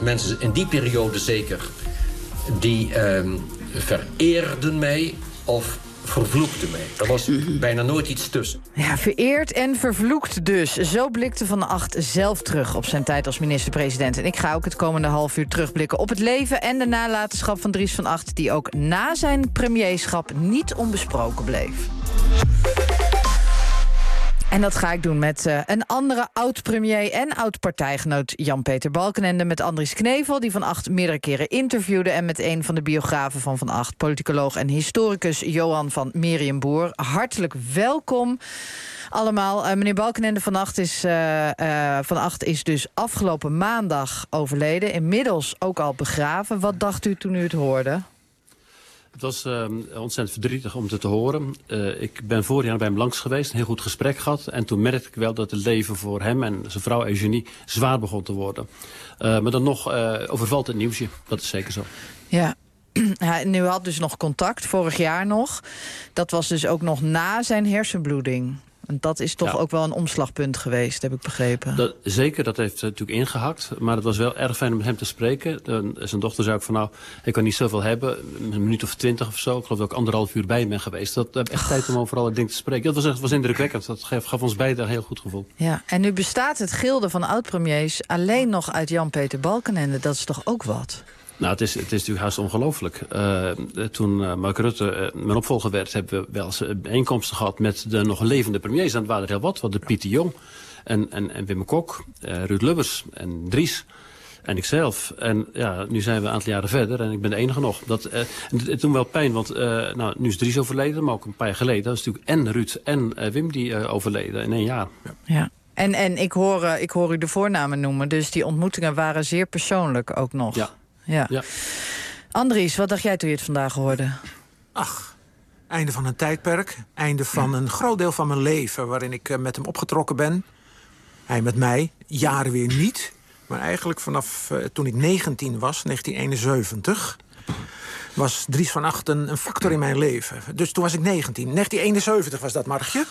mensen in die periode zeker, die vereerden mij of vervloekte mij. Er was bijna nooit iets tussen. Ja, vereerd en vervloekt dus. Zo blikte Van Agt zelf terug op zijn tijd als minister-president. En ik ga ook het komende half uur terugblikken op het leven en de nalatenschap van Dries van Agt, die ook na zijn premierschap niet onbesproken bleef. En dat ga ik doen met een andere oud-premier en oud-partijgenoot Jan-Peter Balkenende, met Andries Knevel, die Van Agt meerdere keren interviewde, en met een van de biografen van Agt, politicoloog en historicus Johan van Merienboer. Hartelijk welkom allemaal. Meneer Balkenende, Van Agt is dus afgelopen maandag overleden, inmiddels ook al begraven. Wat dacht u toen u het hoorde? Het was ontzettend verdrietig om het te horen. Ik ben vorig jaar bij hem langs geweest, een heel goed gesprek gehad. En toen merkte ik wel dat het leven voor hem en zijn vrouw Eugenie zwaar begon te worden. Maar dan nog overvalt het nieuwsje, dat is zeker zo. Ja. Nu had dus nog contact, vorig jaar nog. Dat was dus ook nog na zijn hersenbloeding. En dat is toch ook wel een omslagpunt geweest, heb ik begrepen. Zeker, dat heeft natuurlijk ingehakt. Maar het was wel erg fijn om met hem te spreken. Zijn dochter zei ook van, ik kan niet zoveel hebben. Een minuut of 20 of zo. Ik geloof dat ik 1,5 uur bij hem ben geweest. Dat heb echt tijd om overal het ding te spreken. Dat was indrukwekkend. Dat gaf ons beiden een heel goed gevoel. Ja, en nu bestaat het gilde van oud-premiers alleen nog uit Jan-Peter Balkenende. Dat is toch ook wat? Nou, het is natuurlijk haast ongelooflijk. Toen Mark Rutte mijn opvolger werd, hebben we wel eens bijeenkomsten gehad met de nog levende premiers. En dat waren er heel wat. De Piet de Jong en Wim Kok, Ruud Lubbers en Dries en ikzelf. En ja, nu zijn we een aantal jaren verder en ik ben de enige nog. Het doet wel pijn, want nu is Dries overleden, maar ook een paar jaar geleden. Dat is natuurlijk en Ruud en Wim die overleden in 1 jaar. Ja. En ik hoor u de voornamen noemen, dus die ontmoetingen waren zeer persoonlijk ook nog. Ja. Andries, wat dacht jij toen je het vandaag hoorde? Ach, einde van een tijdperk. Einde van een groot deel van mijn leven waarin ik met hem opgetrokken ben. Hij met mij, jaren weer niet. Maar eigenlijk vanaf toen ik 19 was, 1971... was Dries van Agt een factor in mijn leven. Dus toen was ik 19. 1971 was dat, Margje.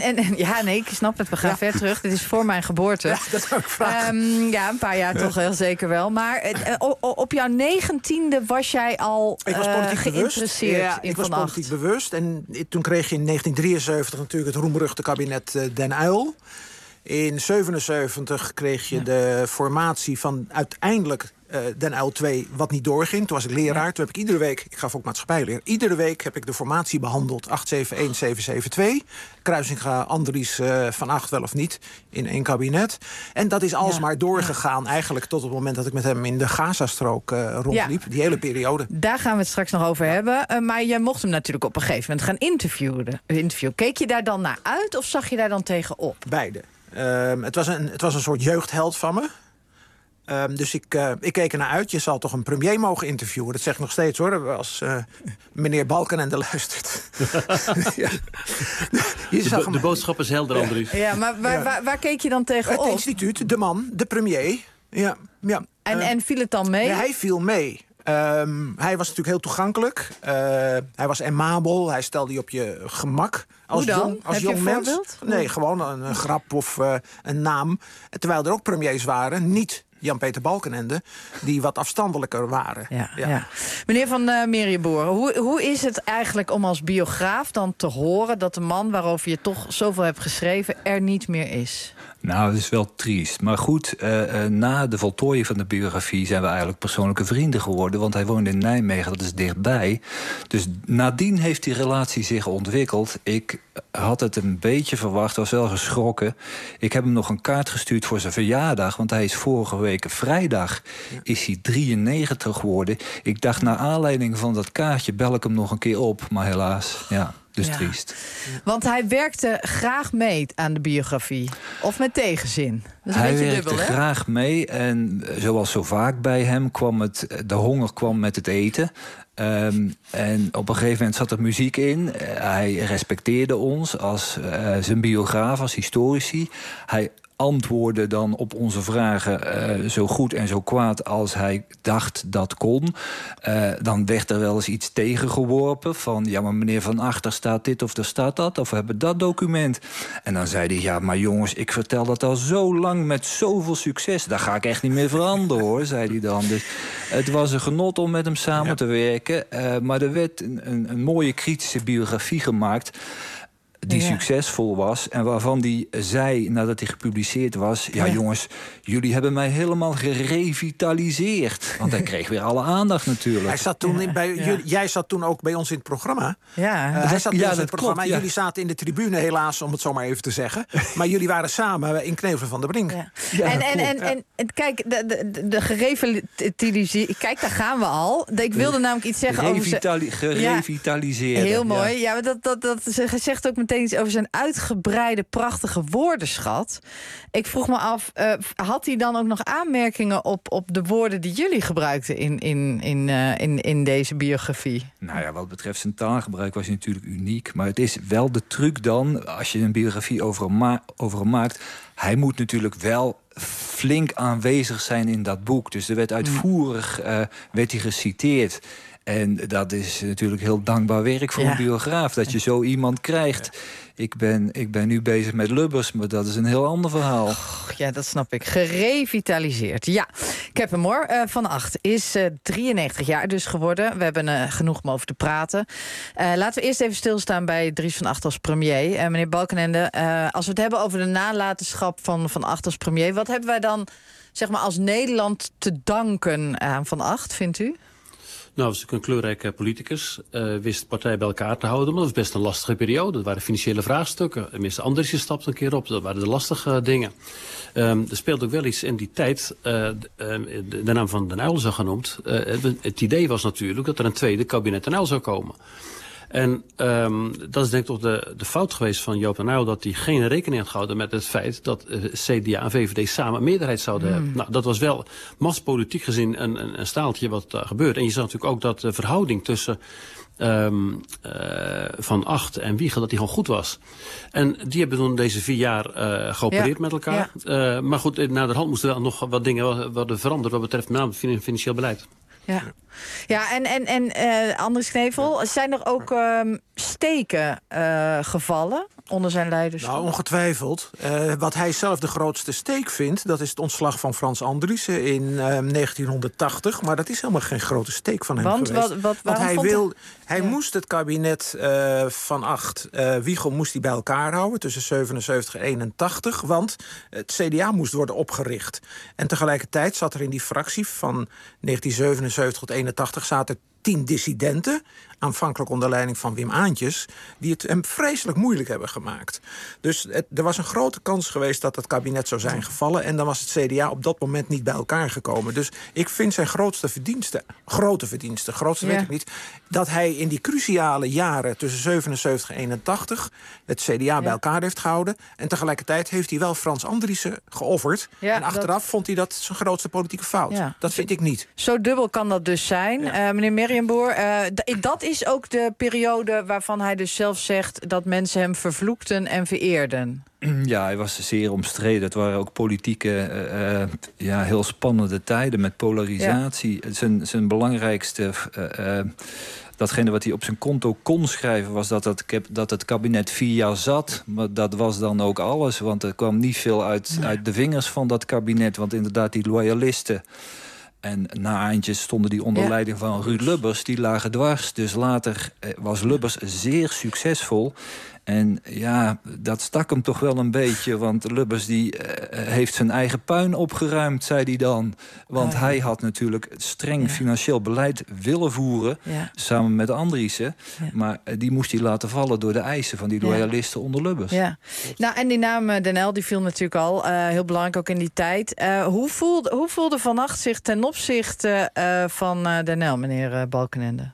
Ik snap het. We gaan ver terug. Dit is voor mijn geboorte. Ja, dat zou ik vragen. Een paar jaar toch heel zeker wel. Maar op jouw 19e was jij al geïnteresseerd in ik was Van Agt. politiek bewust. En toen kreeg je in 1973 natuurlijk het roemruchte kabinet Den Uyl. In 1977 kreeg je de formatie van uiteindelijk Den Uyl 2 wat niet doorging. Toen was ik leraar. Toen heb ik iedere week, ik gaf ook maatschappijleer, iedere week heb ik de formatie behandeld. 871, 772. Kruisinga, Andries, Van Agt wel of niet in 1 kabinet. En dat is alsmaar doorgegaan eigenlijk tot het moment dat ik met hem in de Gazastrook rondliep. Die hele periode. Daar gaan we het straks nog over hebben. Maar jij mocht hem natuurlijk op een gegeven moment gaan interviewen. Keek je daar dan naar uit of zag je daar dan tegenop? Beide. Het was een soort jeugdheld van me. Dus ik keek er naar uit. Je zal toch een premier mogen interviewen. Dat zeg ik nog steeds, hoor. Als meneer Balkenende luistert. De boodschap is helder, Andries. Ja, maar waar keek je dan tegenop? Het instituut, de man, de premier. Ja. En viel het dan mee? Ja, hij viel mee. Hij was natuurlijk heel toegankelijk. Hij was aimabel. Hij stelde je op je gemak. Hoe dan? Als jong mens. Nee, gewoon een grap of een naam. Terwijl er ook premiers waren, niet Jan-Peter Balkenende, die wat afstandelijker waren. Ja. Meneer van Merienboer, hoe is het eigenlijk om als biograaf dan te horen dat de man waarover je toch zoveel hebt geschreven er niet meer is? Nou, dat is wel triest. Maar goed, na de voltooiing van de biografie zijn we eigenlijk persoonlijke vrienden geworden. Want hij woonde in Nijmegen, dat is dichtbij. Dus nadien heeft die relatie zich ontwikkeld. Ik had het een beetje verwacht, was wel geschrokken. Ik heb hem nog een kaart gestuurd voor zijn verjaardag. Want hij is vorige week vrijdag is hij 93 geworden. Ik dacht, naar aanleiding van dat kaartje bel ik hem nog een keer op. Maar helaas, dus triest. Want hij werkte graag mee aan de biografie. Of met tegenzin. Dat is hij werkte graag mee. En zoals zo vaak bij hem de honger kwam met het eten. En op een gegeven moment zat er muziek in. Hij respecteerde ons als zijn biograaf, als historici. Hij antwoordde dan op onze vragen zo goed en zo kwaad als hij dacht dat kon. Dan werd er wel eens iets tegengeworpen van... ja, maar meneer Van Agt, er staat dit of er staat dat... of we hebben dat document. En dan zei hij, ja, maar jongens, ik vertel dat al zo lang met zoveel succes. Daar ga ik echt niet meer veranderen, hoor, zei hij dan. Dus het was een genot om met hem samen te werken. Maar er werd een mooie kritische biografie gemaakt... die succesvol was en waarvan die zei, nadat hij gepubliceerd was... ja, jongens, jullie hebben mij helemaal gerevitaliseerd. Want hij kreeg weer alle aandacht natuurlijk. Hij zat toen jij zat toen ook bij ons in het programma. Ja, hij zat bij ons in het programma. Klopt, ja. Jullie zaten in de tribune helaas, om het zo maar even te zeggen. Maar jullie waren samen in Knevel van der Brink. Ja. En kijk, de gerevitaliseerd... Kijk, daar gaan we al. Ik wilde namelijk iets zeggen over... Gerevitaliseerd. Heel mooi. Ja, maar dat zegt ook meteen iets over zijn uitgebreide, prachtige woordenschat. Ik vroeg me af, had hij dan ook nog aanmerkingen op de woorden die jullie gebruikten in deze biografie? Nou ja, wat betreft zijn taalgebruik was hij natuurlijk uniek. Maar het is wel de truc dan, als je een biografie over hem maakt... hij moet natuurlijk wel flink aanwezig zijn in dat boek. Dus er werd uitvoerig werd hij geciteerd... En dat is natuurlijk heel dankbaar werk voor een biograaf. Dat je zo iemand krijgt. Ja. Ik ben nu bezig met Lubbers, maar dat is een heel ander verhaal. Ja, dat snap ik. Gerevitaliseerd. Ja, ik heb hem hoor. Van Agt is 93 jaar dus geworden. We hebben genoeg om over te praten. Laten we eerst even stilstaan bij Dries van Agt als premier. Meneer Balkenende, als we het hebben over de nalatenschap van Agt als premier... wat hebben wij dan, zeg maar, als Nederland te danken aan Van Agt, vindt u? Nou, was natuurlijk een kleurrijke politicus. Wist de partij bij elkaar te houden. Maar dat was best een lastige periode. Dat waren financiële vraagstukken. Minister Andriessen stapte een keer op. Dat waren de lastige dingen. Er speelde ook wel iets in die tijd. De naam van Den Uyl is al genoemd. Het idee was natuurlijk dat er een tweede kabinet Den Uyl zou komen. En dat is denk ik toch de fout geweest van Joop den Uyl... dat hij geen rekening had gehouden met het feit... dat CDA en VVD samen een meerderheid zouden hebben. Nou, dat was wel machtspolitiek gezien een staaltje wat gebeurde. En je zag natuurlijk ook dat de verhouding tussen... Van Agt en Wiegel, dat die gewoon goed was. En die hebben toen deze 4 jaar geopereerd met elkaar. Ja. Maar goed, naderhand moesten wel nog wat dingen worden veranderd... wat betreft met name het financieel beleid. Ja, en Andries Knevel, zijn er ook steken gevallen onder zijn leiderschap? Nou, ongetwijfeld. Wat hij zelf de grootste steek vindt... dat is het ontslag van Frans Andriessen in 1980. Maar dat is helemaal geen grote steek van hem geweest. Want hij moest het kabinet van Agt... Wiegel moest hij bij elkaar houden tussen 77 en 81... want het CDA moest worden opgericht. En tegelijkertijd zat er in die fractie van 1977 tot 81... zaten 10 dissidenten, aanvankelijk onder leiding van Wim Aantjes... die het hem vreselijk moeilijk hebben gemaakt. Dus er was een grote kans geweest dat het kabinet zou zijn gevallen... en dan was het CDA op dat moment niet bij elkaar gekomen. Dus ik vind zijn grootste verdienste, weet ik niet... dat hij in die cruciale jaren tussen 77 en 81... het CDA bij elkaar heeft gehouden... en tegelijkertijd heeft hij wel Frans Andriessen geofferd... en achteraf vond hij dat zijn grootste politieke fout. Ja. Dat vind ik niet. Zo dubbel kan dat dus zijn. Meneer Merrienboer, dat is ook de periode waarvan hij dus zelf zegt... dat mensen hem vervloekten en vereerden. Ja, hij was zeer omstreden. Het waren ook politieke, heel spannende tijden met polarisatie. Ja. Zijn belangrijkste... datgene wat hij op zijn konto kon schrijven... was dat het kabinet 4 jaar zat. Maar dat was dan ook alles. Want er kwam niet veel uit de vingers van dat kabinet. Want inderdaad, die loyalisten... En na Aantjes stonden die onder leiding van Ruud Lubbers. Die lagen dwars. Dus later was Lubbers zeer succesvol. En ja, dat stak hem toch wel een beetje. Want Lubbers die heeft zijn eigen puin opgeruimd, zei hij dan. Want hij had natuurlijk streng financieel beleid willen voeren. Ja. Samen met Andriessen. Ja. Maar die moest hij laten vallen door de eisen van die loyalisten onder Lubbers. Ja. Nou, en die naam Den Uyl die viel natuurlijk al. Heel belangrijk ook in die tijd. Hoe voelde Van Agt zich ten opzichte van Den Uyl, meneer Balkenende?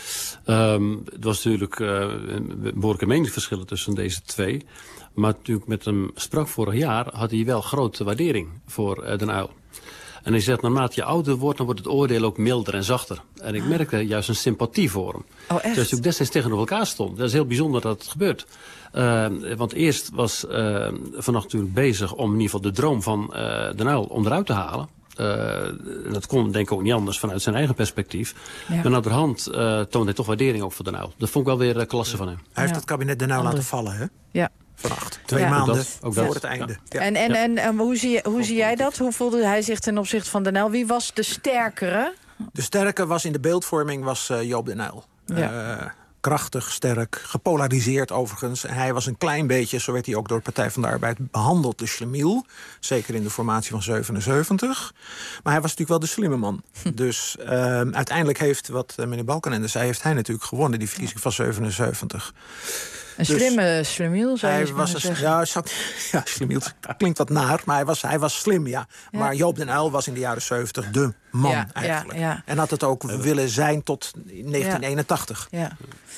Het was natuurlijk behoorlijke meningsverschillen tussen deze twee. Maar natuurlijk met hem sprak vorig jaar... had hij wel grote waardering voor Den Uyl. En hij zegt, naarmate je ouder wordt, dan wordt het oordeel ook milder en zachter. En ik merkte juist een sympathie voor hem. Oh, echt? Dus hij ook destijds tegenover elkaar stond. Dat is heel bijzonder dat het gebeurt. Want eerst was Van Agt natuurlijk bezig om in ieder geval de droom van Den Uyl onderuit te halen. Dat kon denk ik ook niet anders vanuit zijn eigen perspectief. Ja. Maar naderhand toonde hij toch waardering ook voor Den Uyl. Dat vond ik wel weer klasse van hem. Hij heeft het kabinet Den Uyl laten vallen, hè? Ja. Van Agt. 2 maanden voor het einde. Ja. En hoe zie jij dat? Hoe voelde hij zich ten opzichte van Den Uyl? Wie was de sterkere? De sterke was in de beeldvorming Joop Den Uyl. Ja. Krachtig, sterk, gepolariseerd overigens. En hij was een klein beetje, zo werd hij ook door de Partij van de Arbeid behandeld, de schlemiel. Zeker in de formatie van 77. Maar hij was natuurlijk wel de slimme man. Dus uiteindelijk heeft, wat meneer Balkenende zei, heeft hij natuurlijk gewonnen, die verkiezing van 77. Een slimme schlemiel, zou je zeggen. Ja, schlemiel klinkt wat naar, maar hij was slim, ja. Maar Joop Den Uyl was in de jaren 70 de man eigenlijk. Ja. En had het ook willen zijn tot 1981. Ja.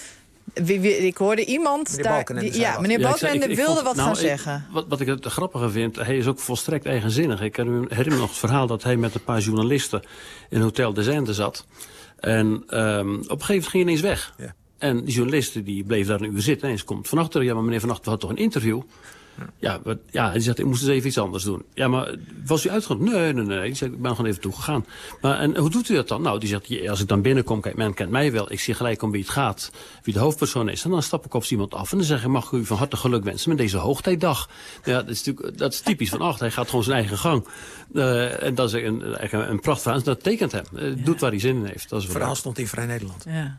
Ik hoorde iemand meneer Balkenende wilde wat gaan zeggen. Wat ik het grappige vind, hij is ook volstrekt eigenzinnig. Ik herinner me nog het verhaal dat hij met een paar journalisten in Hotel des Indes zat. En op een gegeven moment ging hij ineens weg. Ja. En die journalisten die bleef daar een uur zitten. En eens komt Van Agt terug. Ja, maar meneer Van Agt had toch een interview? Ja, die zegt, ik moest eens even iets anders doen. Ja, maar was u uitgenodigd? Nee. Die zegt, ik ben gewoon even toegegaan. Maar en hoe doet u dat dan? Nou, die zegt, als ik dan binnenkom, kijk, men kent mij wel. Ik zie gelijk om wie het gaat, wie de hoofdpersoon is. En dan stap ik op iemand af en dan zeg ik, mag ik u van harte geluk wensen met deze hoogtijdag. Ja, dat is typisch Van Agt. Hij gaat gewoon zijn eigen gang. En dat is een prachtverhaal. Dat tekent hem. Doet waar hij zin in heeft. Dat is verhaal stond in Vrij Nederland. Ja.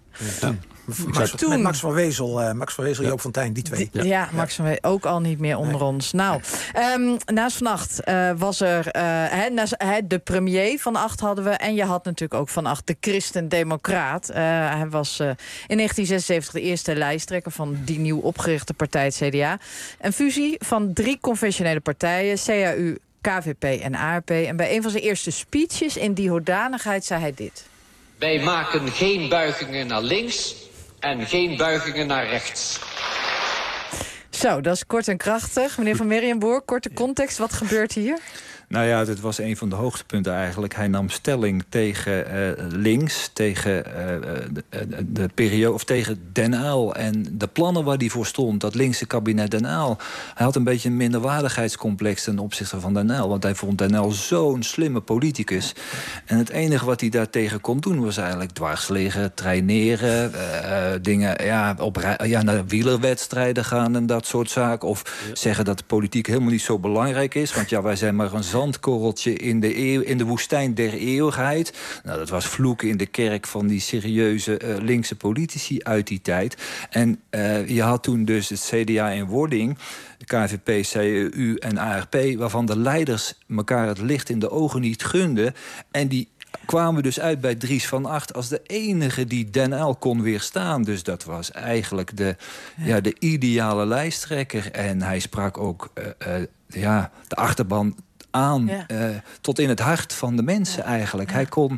Met Max van Wezel, Joop van Tijn, die twee. Ja, Max van Wezel ook al niet meer onder ons. Nou, naast Van Agt was er de premier Van Agt hadden we. En je had natuurlijk ook Van Agt, de christendemocraat. Hij was in 1976 de eerste lijsttrekker van die nieuw opgerichte partij, het CDA. Een fusie van 3 confessionele partijen, CAU, KVP en ARP. En bij een van zijn eerste speeches in die hoedanigheid zei hij dit. Wij maken geen buigingen naar links en geen buigingen naar rechts. Zo, dat is kort en krachtig. Meneer Van Merienboer, korte context. Wat gebeurt hier? Nou ja, dit was een van de hoogtepunten eigenlijk. Hij nam stelling tegen links, tegen de periode, of tegen Den Uyl en de plannen waar hij voor stond, dat linkse kabinet Den Uyl. Hij had een beetje een minderwaardigheidscomplex ten opzichte van Den Uyl, want hij vond Den Uyl zo'n slimme politicus. En het enige wat hij daartegen kon doen was eigenlijk dwars liggen, traineren, dingen, naar wielerwedstrijden gaan en dat soort zaken. Of zeggen dat de politiek helemaal niet zo belangrijk is, want wij zijn maar een zandkorreltje in de woestijn der eeuwigheid. Nou, dat was vloeken in de kerk van die serieuze linkse politici uit die tijd. En je had toen dus het CDA in wording, de KVP, CAU en ARP, waarvan de leiders elkaar het licht in de ogen niet gunden. En die kwamen dus uit bij Dries van Agt als de enige die Den Uyl kon weerstaan. Dus dat was eigenlijk de ideale lijsttrekker. En hij sprak ook de achterban aan, tot in het hart van de mensen eigenlijk.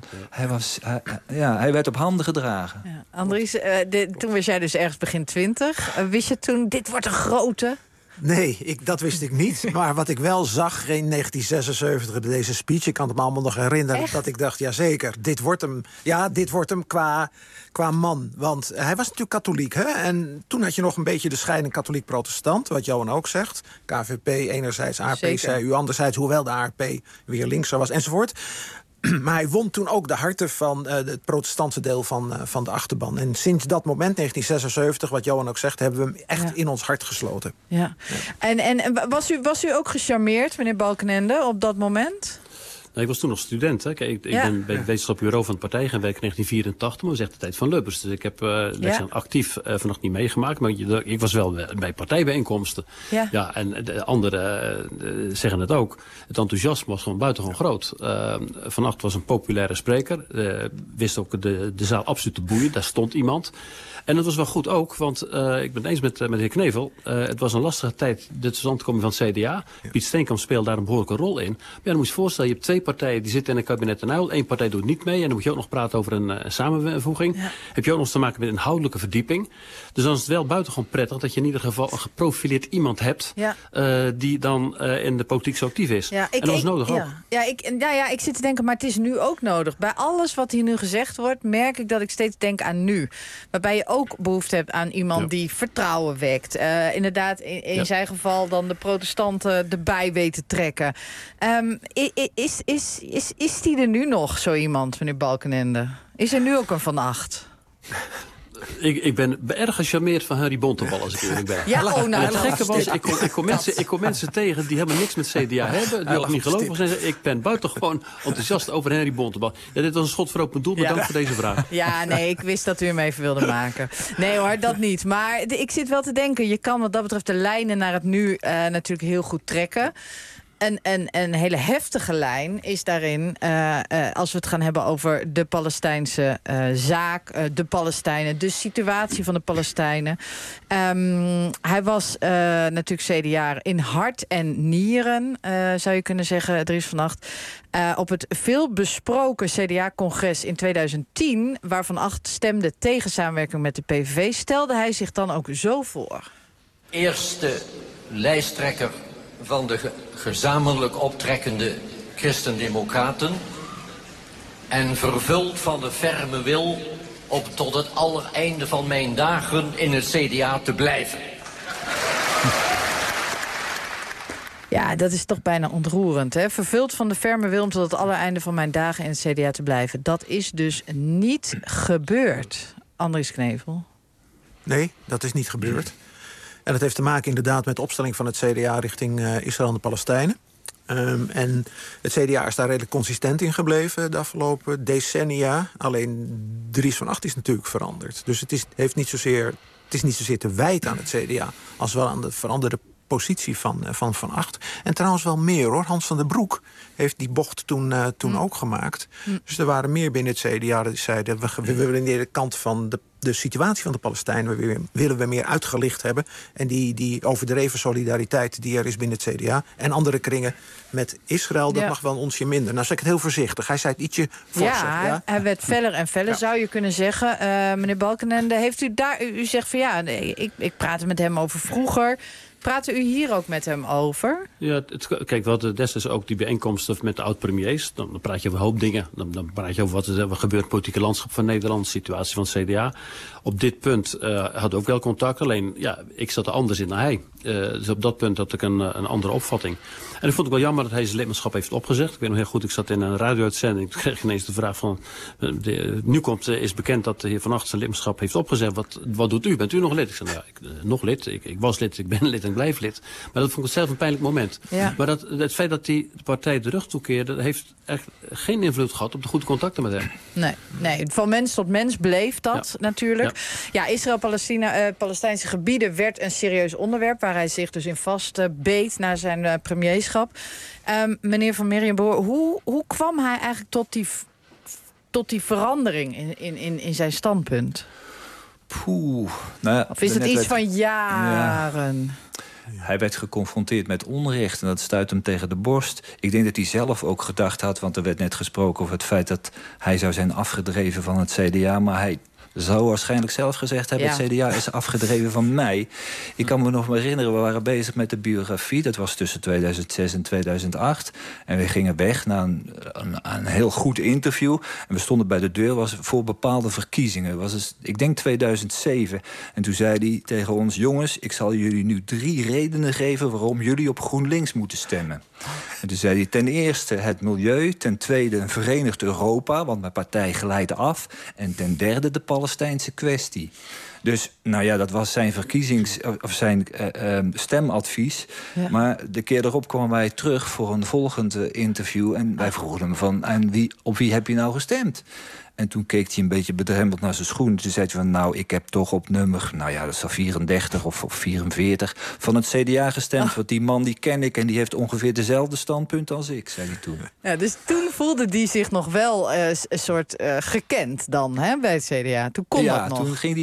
Hij werd op handen gedragen. Ja. Andries, toen was jij dus ergens begin 20. Wist je toen, dit wordt een grote? Nee, dat wist ik niet. Maar wat ik wel zag in 1976 bij deze speech, ik kan het me allemaal nog herinneren, dat ik dacht, jazeker, dit wordt hem. Ja, dit wordt hem qua man. Want hij was natuurlijk katholiek, hè? En toen had je nog een beetje de scheiding katholiek-protestant, wat Johan ook zegt. KVP enerzijds, ARP, CAU anderzijds, hoewel de ARP weer linkser was, enzovoort. Maar hij won toen ook de harten van het protestantse deel van de achterban. En sinds dat moment, 1976, wat Johan ook zegt, hebben we hem echt in ons hart gesloten. Ja. En was u ook gecharmeerd, meneer Balkenende, op dat moment? Ik was toen nog student. Hè. Kijk, ik ben bij het wetenschappelijk bureau van de partij gaan werken in 1984. Maar dat was echt de tijd van Lubbers. Dus ik heb actief vannacht niet meegemaakt. Maar ik was wel bij partijbijeenkomsten. Ja, en de anderen zeggen het ook. Het enthousiasme was gewoon buitengewoon groot. Van Agt was een populaire spreker. Wist ook de zaal absoluut te boeien. Daar stond iemand. En dat was wel goed ook, want ik ben het eens met de heer Knevel. Het was een lastige tijd, de totstandkoming van het CDA. Piet Steenkamp speelde daar een behoorlijke rol in. Maar dan moet je je voorstellen, je hebt 2 partijen die zitten in een kabinet Den Uyl. 1 partij doet niet mee. En dan moet je ook nog praten over een samenvoeging. Ja. Heb je ook nog eens te maken met inhoudelijke verdieping. Dus dan is het wel buitengewoon prettig dat je in ieder geval een geprofileerd iemand hebt... die dan in de politiek zo actief is. Ja, en dat is nodig ook. Ik zit te denken, maar het is nu ook nodig. Bij alles wat hier nu gezegd wordt, merk ik dat ik steeds denk aan nu. Waarbij je ook behoefte hebt aan iemand die vertrouwen wekt. Inderdaad, in zijn geval dan de protestanten erbij weten trekken. Is die er nu nog, zo iemand, meneer Balkenende? Is er nu ook een Van Agt? Ik ben erg gecharmeerd van Henry Bontebal, als ik eerlijk ben. Het gekke was, ik kom mensen tegen die helemaal niks met CDA hebben. Die ook niet gelovig zijn. Ik ben buitengewoon enthousiast over Henry Bontebal. Ja, dit was een schot voor open doel, bedankt voor deze vraag. Ja, nee, ik wist dat u hem even wilde maken. Nee hoor, dat niet. Maar ik zit wel te denken, je kan wat dat betreft de lijnen naar het nu natuurlijk heel goed trekken. Een hele heftige lijn is daarin, als we het gaan hebben over de Palestijnse zaak, de Palestijnen, de situatie van de Palestijnen. Hij was natuurlijk CDA in hart en nieren, zou je kunnen zeggen, Dries van Agt. Op het veelbesproken CDA-congres in 2010, waar Van Agt stemde tegen samenwerking met de PVV, stelde hij zich dan ook zo voor. Eerste lijsttrekker van de gezamenlijk optrekkende Christen-Democraten en vervuld van de ferme wil om tot het allereinde van mijn dagen in het CDA te blijven. Ja, dat is toch bijna ontroerend, hè? Vervuld van de ferme wil om tot het allereinde van mijn dagen in het CDA te blijven. Dat is dus niet gebeurd, Andries Knevel. Nee, dat is niet gebeurd. En dat heeft te maken inderdaad met de opstelling van het CDA richting Israël en de Palestijnen. En het CDA is daar redelijk consistent in gebleven de afgelopen decennia. Alleen Dries van Agt is natuurlijk veranderd. Dus het is niet zozeer te wijten aan het CDA als wel aan de veranderde positie van Agt. En trouwens wel meer hoor. Hans van der Broek heeft die bocht toen ook gemaakt. Dus er waren meer binnen het CDA die zeiden, we willen de kant van de situatie van de Palestijnen willen we meer uitgelicht hebben. En die overdreven solidariteit die er is binnen het CDA en andere kringen met Israël, dat mag wel een onsje minder. Nou zeg ik het heel voorzichtig. Hij zei het ietsje forser. Hij werd feller en feller, zou je kunnen zeggen. Meneer Balkenende, heeft u daar... U zegt van ik praatte met hem over vroeger. Praten u hier ook met hem over? Ja, kijk, we hadden destijds ook die bijeenkomsten met de oud-premiers. Dan praat je over een hoop dingen. Dan praat je over wat er gebeurt in het politieke landschap van Nederland, de situatie van het CDA. Op dit punt hadden we ook wel contact. Alleen, ik zat er anders in dan hij. Dus op dat punt had ik een andere opvatting. En dat vond ik wel jammer dat hij zijn lidmaatschap heeft opgezegd. Ik weet nog heel goed, ik zat in een radio-uitzending. Toen kreeg ik ineens de vraag van... nu is bekend dat de heer Van Agt zijn lidmaatschap heeft opgezegd. Wat doet u? Bent u nog lid? Ik zei, nog lid. Ik was lid, ik ben lid en ik blijf lid. Maar dat vond ik zelf een pijnlijk moment. Ja. Maar het feit dat die partij de rug toekeerde... heeft echt geen invloed gehad op de goede contacten met hem. Nee, van mens tot mens bleef dat natuurlijk. Ja, Israël-Palestijnse gebieden werd een serieus onderwerp... waar hij zich dus in vastbeet na zijn premierschap. Meneer Van Merienboer, hoe kwam hij eigenlijk tot die verandering in zijn standpunt? Of is het iets van jaren? Ja. Hij werd geconfronteerd met onrecht en dat stuit hem tegen de borst. Ik denk dat hij zelf ook gedacht had, want er werd net gesproken over het feit dat hij zou zijn afgedreven van het CDA, maar hij zou waarschijnlijk zelf gezegd hebben, het CDA is afgedreven van mij. Ik kan me nog herinneren, we waren bezig met de biografie. Dat was tussen 2006 en 2008. En we gingen weg naar een heel goed interview. En we stonden bij de deur, was voor bepaalde verkiezingen. Was het, ik denk 2007. En toen zei hij tegen ons, jongens, ik zal jullie nu 3 redenen geven waarom jullie op GroenLinks moeten stemmen. En toen zei hij, ten eerste het milieu, ten tweede een verenigd Europa, want mijn partij glijdt af, en ten derde de Palestijnse kwestie. Dus dat was zijn zijn stemadvies. Ja. Maar de keer erop kwamen wij terug voor een volgend interview en wij vroegen hem op wie heb je nou gestemd? En toen keek hij een beetje bedremmeld naar zijn schoen. Toen zei hij van, ik heb toch op nummer... dat is al 34 of 44 van het CDA gestemd. Want die man, die ken ik en die heeft ongeveer dezelfde standpunt als ik, zei hij toen. Ja, dus toen voelde die zich nog wel een soort gekend dan, hè, bij het CDA. Toen kon dat nog. Toen ging hij nog niet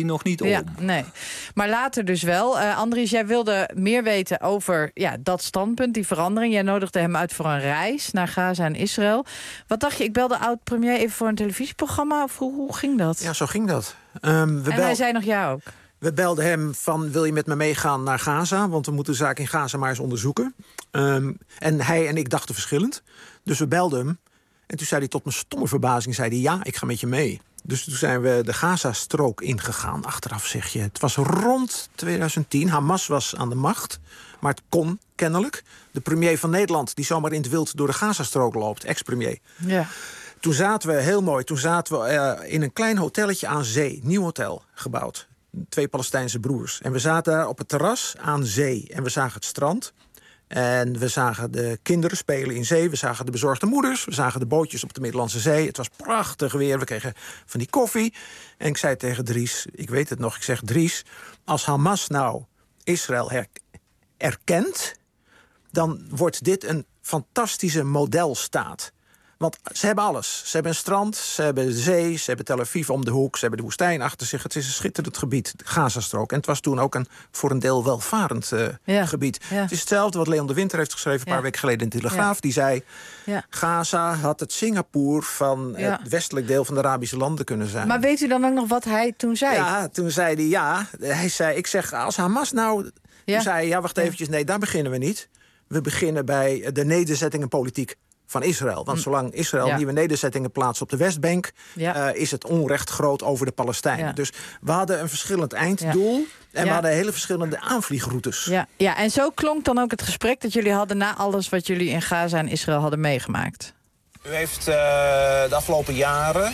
om. Ja, nee. Maar later dus wel. Andries, jij wilde meer weten over dat standpunt, die verandering. Jij nodigde hem uit voor een reis naar Gaza en Israël. Wat dacht je? Ik belde oud-premier even voor een televisieprogramma? Of hoe ging dat? Ja, zo ging dat. Hij zei nog ja ook. We belden hem van, wil je met me meegaan naar Gaza? Want we moeten de zaak in Gaza maar eens onderzoeken. En hij en ik dachten verschillend. Dus we belden hem. En toen zei hij tot mijn stomme verbazing, ja, ik ga met je mee. Dus toen zijn we de Gaza-strook ingegaan. Achteraf zeg je, het was rond 2010. Hamas was aan de macht, maar het kon kennelijk. De premier van Nederland, die zomaar in het wild door de Gaza-strook loopt, ex-premier. Ja. Toen zaten we, heel mooi, in een klein hotelletje aan zee. Nieuw hotel gebouwd. 2 Palestijnse broers. En we zaten daar op het terras aan zee. En we zagen het strand. En we zagen de kinderen spelen in zee. We zagen de bezorgde moeders. We zagen de bootjes op de Middellandse Zee. Het was prachtig weer. We kregen van die koffie. En ik zei tegen Dries, ik weet het nog, ik zeg Dries, als Hamas nou Israël erkent, dan wordt dit een fantastische modelstaat. Want ze hebben alles. Ze hebben een strand, ze hebben de zee, ze hebben Tel Aviv om de hoek, ze hebben de woestijn achter zich. Het is een schitterend gebied, de Gazastrook. En het was toen ook voor een deel welvarend gebied. Ja. Het is hetzelfde wat Leon de Winter heeft geschreven een paar weken geleden in de Telegraaf. Ja. Die zei, Gaza had het Singapore van het westelijk deel van de Arabische landen kunnen zijn. Maar weet u dan ook nog wat hij toen zei? Ja, toen zei hij zei, ik zeg, als Hamas nou... Toen zei hij, wacht eventjes, nee, daar beginnen we niet. We beginnen bij de nederzettingenpolitiek van Israël. Want zolang Israël nieuwe nederzettingen plaatst op de Westbank, is het onrecht groot over de Palestijnen. Ja. Dus we hadden een verschillend einddoel en we hadden hele verschillende aanvliegroutes. Ja, en zo klonk dan ook het gesprek dat jullie hadden na alles wat jullie in Gaza en Israël hadden meegemaakt. U heeft de afgelopen jaren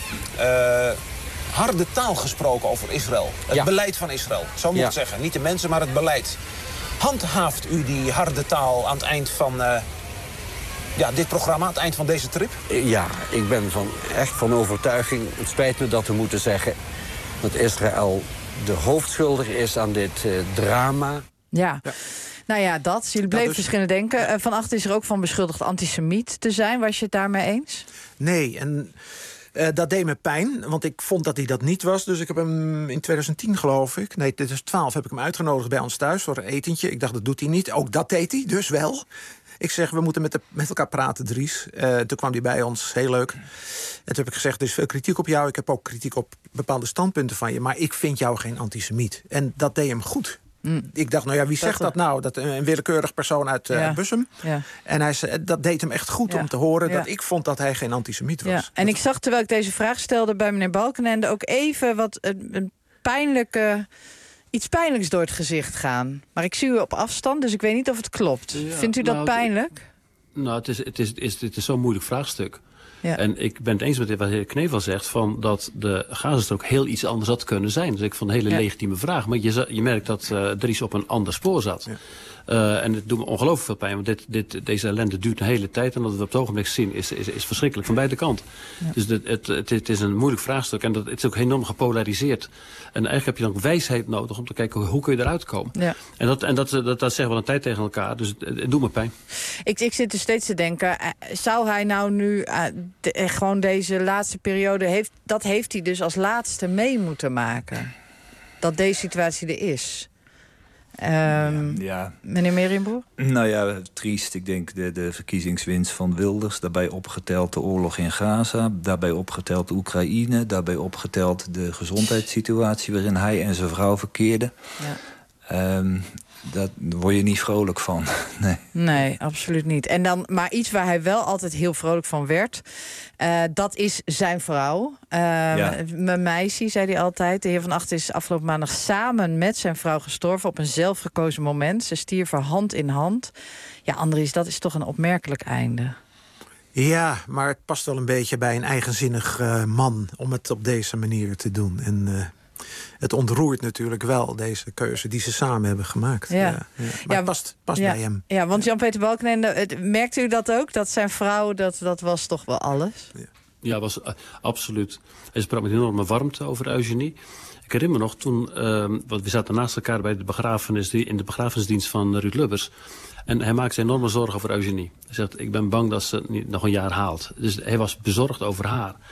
harde taal gesproken over Israël. Het beleid van Israël, zo moet ik het zeggen. Niet de mensen, maar het beleid. Handhaaft u die harde taal aan het eind van dit programma, aan het eind van deze trip? Ja, ik ben echt van overtuiging. Het spijt me dat we moeten zeggen dat Israël de hoofdschuldige is aan dit drama. Ja. Nou ja, jullie bleven verschillend denken. Van Acht is er ook van beschuldigd antisemiet te zijn. Was je het daarmee eens? Nee, en dat deed me pijn, want ik vond dat hij dat niet was. Dus ik heb hem in 2010, geloof ik, nee, 2012 heb ik hem uitgenodigd bij ons thuis voor een etentje. Ik dacht, dat doet hij niet. Ook dat deed hij, dus wel. Ik zeg, we moeten met elkaar praten, Dries. Toen kwam hij bij ons, heel leuk. En toen heb ik gezegd, er is veel kritiek op jou. Ik heb ook kritiek op bepaalde standpunten van je. Maar ik vind jou geen antisemiet. En dat deed hem goed. Ik dacht, wie zegt dat nou? Dat een willekeurig persoon uit Bussum. Ja. En hij zei, dat deed hem echt goed om te horen dat ik vond dat hij geen antisemiet was. Ja. En ik zag, terwijl ik deze vraag stelde bij meneer Balkenende, ook even wat een pijnlijke... iets pijnlijks door het gezicht gaan. Maar ik zie u op afstand, dus ik weet niet of het klopt. Ja, vindt u dat pijnlijk? Nou, het is zo'n moeilijk vraagstuk. Ja. En ik ben het eens met wat de heer Knevel zegt, van dat de Gazastrook heel iets anders had kunnen zijn. Dus ik vond een hele legitieme vraag. Maar je merkt dat Dries op een ander spoor zat. Ja. En het doet me ongelooflijk veel pijn, want deze ellende duurt een hele tijd. En dat we het op het ogenblik zien is verschrikkelijk van beide kanten. Ja. Dus het is een moeilijk vraagstuk en het is ook enorm gepolariseerd. En eigenlijk heb je dan ook wijsheid nodig om te kijken hoe kun je eruit komen. Ja. En dat zeggen we al een tijd tegen elkaar, dus het doet me pijn. Ik zit dus steeds te denken, zou hij nou nu gewoon deze laatste periode, heeft hij dus als laatste mee moeten maken? Dat deze situatie er is? Meneer Merienboer? Nou ja, triest. Ik denk de verkiezingswinst van Wilders. Daarbij opgeteld de oorlog in Gaza. Daarbij opgeteld de Oekraïne. Daarbij opgeteld de gezondheidssituatie waarin hij en zijn vrouw verkeerden. Ja. Daar word je niet vrolijk van. Nee, absoluut niet. En dan, maar iets waar hij wel altijd heel vrolijk van werd, dat is zijn vrouw. Mijn meisje, zei hij altijd. De heer Van Acht is afgelopen maandag samen met zijn vrouw gestorven op een zelfgekozen moment. Ze stierven hand in hand. Ja, Andries, dat is toch een opmerkelijk einde. Ja, maar het past wel een beetje bij een eigenzinnig man om het op deze manier te doen. En het ontroert natuurlijk wel, deze keuze die ze samen hebben gemaakt. Maar het past bij hem. Ja, want Jan-Peter Balkenende, merkte u dat ook? Dat zijn vrouw, dat was toch wel alles? Ja, was absoluut. Hij sprak met enorme warmte over eugenie. Ik herinner me nog toen, want we zaten naast elkaar bij in de begrafenisdienst van Ruud Lubbers. En hij maakte zich enorme zorgen over eugenie. Hij zegt, ik ben bang dat ze niet nog een jaar haalt. Dus hij was bezorgd over haar.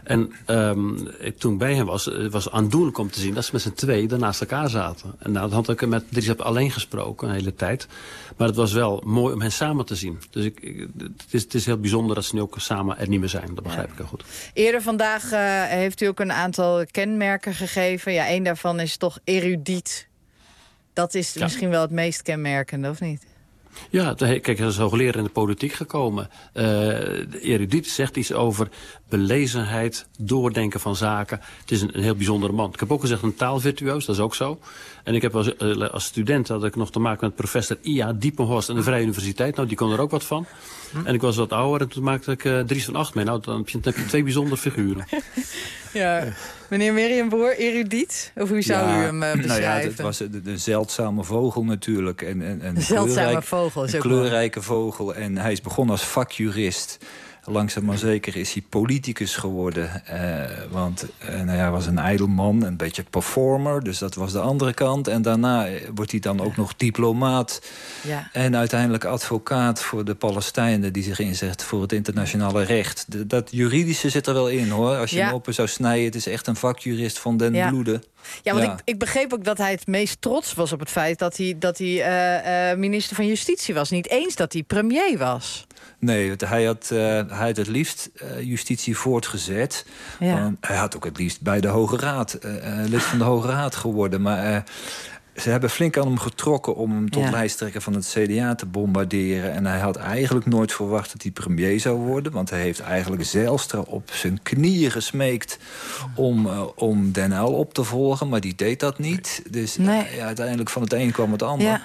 En toen ik bij hem was, was het aandoenlijk om te zien dat ze met z'n tweeën daarnaast elkaar zaten. En nou, dat had ik met Dries alleen gesproken een hele tijd. Maar het was wel mooi om hen samen te zien. Dus het is heel bijzonder dat ze nu ook samen er niet meer zijn. Dat begrijp ik heel goed. Eerder vandaag heeft u ook een aantal kenmerken gegeven. Ja, één daarvan is toch erudiet. Dat is misschien wel het meest kenmerkende, of niet? Ja, kijk, hij is hoogleraar in de politiek gekomen. Erudiet zegt iets over belezenheid, doordenken van zaken. Het is een heel bijzondere man. Ik heb ook gezegd een taalvirtuoos, dat is ook zo. En ik heb als student had ik nog te maken met professor I.A. Diepenhorst aan de Vrije Universiteit. Nou, die kon er ook wat van. En ik was wat ouder en toen maakte ik Dries van Acht mee. Nou, dan heb je twee bijzondere figuren. Ja. Meneer Meriënboer, erudiet? Of hoe zou u hem beschrijven? Nou ja, het was een zeldzame vogel natuurlijk. Een zeldzame vogel. Een kleurrijke vogel. En hij is begonnen als vakjurist. Langzaam maar zeker is hij politicus geworden. Want hij was een ijdel man, een beetje performer. Dus dat was de andere kant. En daarna wordt hij dan ook nog diplomaat. Ja. En uiteindelijk advocaat voor de Palestijnen die zich inzet voor het internationale recht. Dat juridische zit er wel in, hoor. Als je hem open zou snijden, het is echt een vakjurist van den bloede. Ja, want ik begreep ook dat hij het meest trots was op het feit dat hij minister van Justitie was. Niet eens dat hij premier was. Nee, hij had het liefst justitie voortgezet. Ja. Hij had ook het liefst bij de Hoge Raad, lid van de Hoge Raad geworden. Maar ze hebben flink aan hem getrokken om hem tot lijsttrekker van het CDA te bombarderen. En hij had eigenlijk nooit verwacht dat hij premier zou worden. Want hij heeft eigenlijk Zijlstra op zijn knieën gesmeekt om Den Uyl op te volgen. Maar die deed dat niet. Dus uiteindelijk van het een kwam het ander.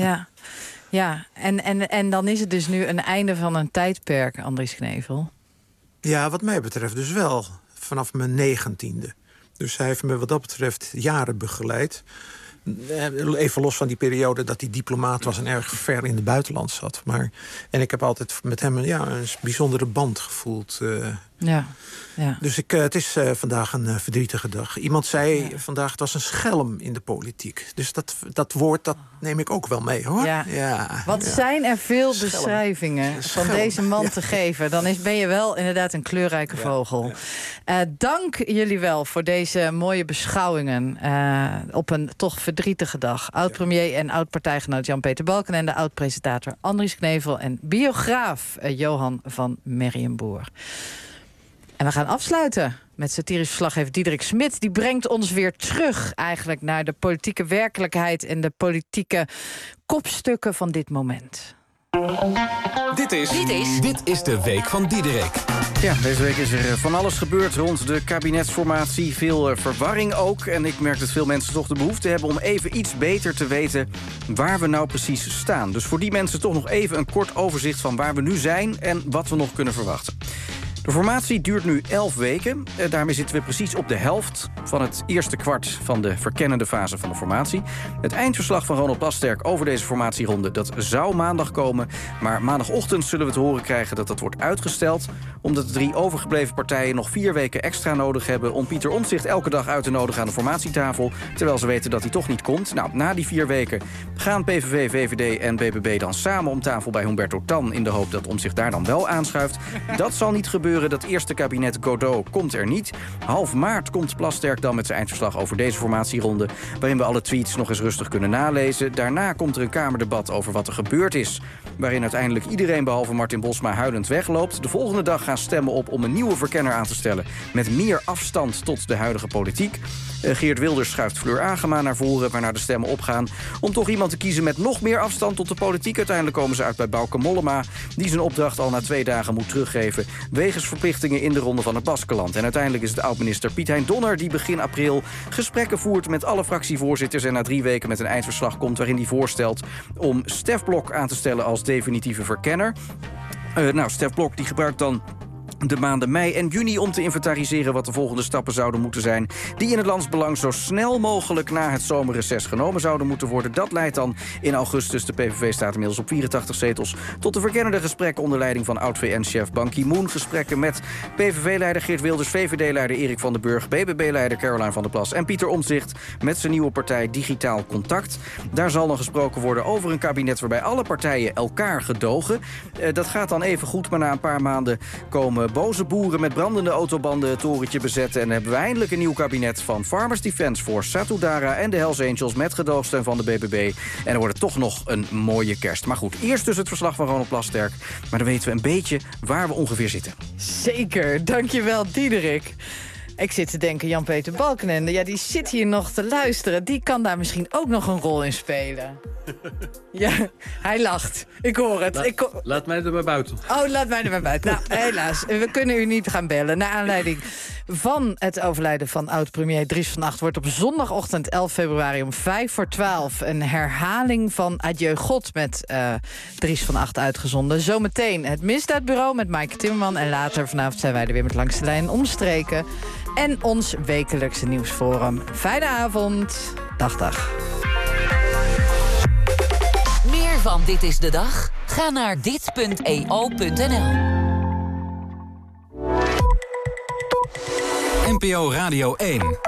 Ja, en dan is het dus nu een einde van een tijdperk, Andries Knevel. Ja, wat mij betreft dus wel. Vanaf mijn 19e. Dus hij heeft me wat dat betreft jaren begeleid. Even los van die periode dat hij diplomaat was en erg ver in het buitenland zat. En ik heb altijd met hem een bijzondere band gevoeld. Ja. Dus het is vandaag een verdrietige dag. Iemand zei vandaag, het was een schelm in de politiek. Dus dat woord, dat neem ik ook wel mee, hoor. Wat zijn er veel beschrijvingen van deze man te geven. Dan ben je wel inderdaad een kleurrijke vogel. Dank jullie wel voor deze mooie beschouwingen op een toch verdrietige dag. Oud-premier en oud-partijgenoot Jan-Peter Balkenende, oud-presentator Andries Knevel en biograaf Johan van Meriënboer. En we gaan afsluiten met satirisch verslaggever Diederik Smit. Die brengt ons weer terug eigenlijk naar de politieke werkelijkheid en de politieke kopstukken van dit moment. Dit is de week van Diederik. Ja, deze week is er van alles gebeurd rond de kabinetsformatie. Veel verwarring ook. En ik merk dat veel mensen toch de behoefte hebben om even iets beter te weten waar we nou precies staan. Dus voor die mensen toch nog even een kort overzicht van waar we nu zijn en wat we nog kunnen verwachten. De formatie duurt nu 11 weken. Daarmee zitten we precies op de helft van het eerste kwart van de verkennende fase van de formatie. Het eindverslag van Ronald Plasterk over deze formatieronde, dat zou maandag komen. Maar maandagochtend zullen we te horen krijgen dat dat wordt uitgesteld, omdat de 3 overgebleven partijen nog 4 weken extra nodig hebben om Pieter Omtzigt elke dag uit te nodigen aan de formatietafel, terwijl ze weten dat hij toch niet komt. Nou, na die 4 weken gaan PVV, VVD en BBB dan samen om tafel bij Humberto Tan in de hoop dat Omtzigt daar dan wel aanschuift. Dat zal niet gebeuren. Dat eerste kabinet Godot komt er niet. Half maart komt Plasterk dan met zijn eindverslag over deze formatieronde, waarin we alle tweets nog eens rustig kunnen nalezen. Daarna komt er een Kamerdebat over wat er gebeurd is, waarin uiteindelijk iedereen behalve Martin Bosma huilend wegloopt. De volgende dag gaan stemmen op om een nieuwe verkenner aan te stellen met meer afstand tot de huidige politiek. Geert Wilders schuift Fleur Agema naar voren, waarna de stemmen opgaan om toch iemand te kiezen met nog meer afstand tot de politiek. Uiteindelijk komen ze uit bij Bauke Mollema, die zijn opdracht al na 2 dagen moet teruggeven wegens verplichtingen in de Ronde van het Baskenland. En uiteindelijk is het oud-minister Piet Hein Donner die begin april gesprekken voert met alle fractievoorzitters en na 3 weken met een eindverslag komt waarin hij voorstelt om Stef Blok aan te stellen als definitieve verkenner. Stef Blok die gebruikt dan de maanden mei en juni om te inventariseren wat de volgende stappen zouden moeten zijn, die in het landsbelang zo snel mogelijk na het zomerreces genomen zouden moeten worden. Dat leidt dan in augustus, de PVV staat inmiddels op 84 zetels, tot de verkennende gesprekken onder leiding van oud-VN-chef Ban Ki-moon. Gesprekken met PVV-leider Geert Wilders, VVD-leider Erik van den Burg, BBB-leider Caroline van der Plas en Pieter Omtzigt met zijn nieuwe partij Digitaal Contact. Daar zal dan gesproken worden over een kabinet waarbij alle partijen elkaar gedogen. Dat gaat dan even goed, maar na een paar maanden komen boze boeren met brandende autobanden het torentje bezetten. En hebben we eindelijk een nieuw kabinet van Farmers Defence Force, Satudara en de Hells Angels met gedoogsteun van de BBB. En er wordt toch nog een mooie kerst. Maar goed, eerst dus het verslag van Ronald Plasterk. Maar dan weten we een beetje waar we ongeveer zitten. Zeker, dankjewel Diederik. Ik zit te denken, Jan-Peter Balkenende, ja, die zit hier nog te luisteren. Die kan daar misschien ook nog een rol in spelen. Ja, hij lacht. Ik hoor het. Laat mij er maar buiten. Oh, laat mij er maar buiten. Nou, helaas, we kunnen u niet gaan bellen. Naar aanleiding van het overlijden van oud-premier Dries van Agt... wordt op zondagochtend 11 februari om 11:55... een herhaling van Adieu God met Dries van Agt uitgezonden. Zometeen het Misdaadbureau met Maaike Timmerman. En later vanavond zijn wij er weer met Langs de Lijn omstreken. En ons wekelijkse nieuwsforum. Fijne avond. Dag. Meer van Dit is de Dag? Ga naar dit.eo.nl. NPO Radio 1.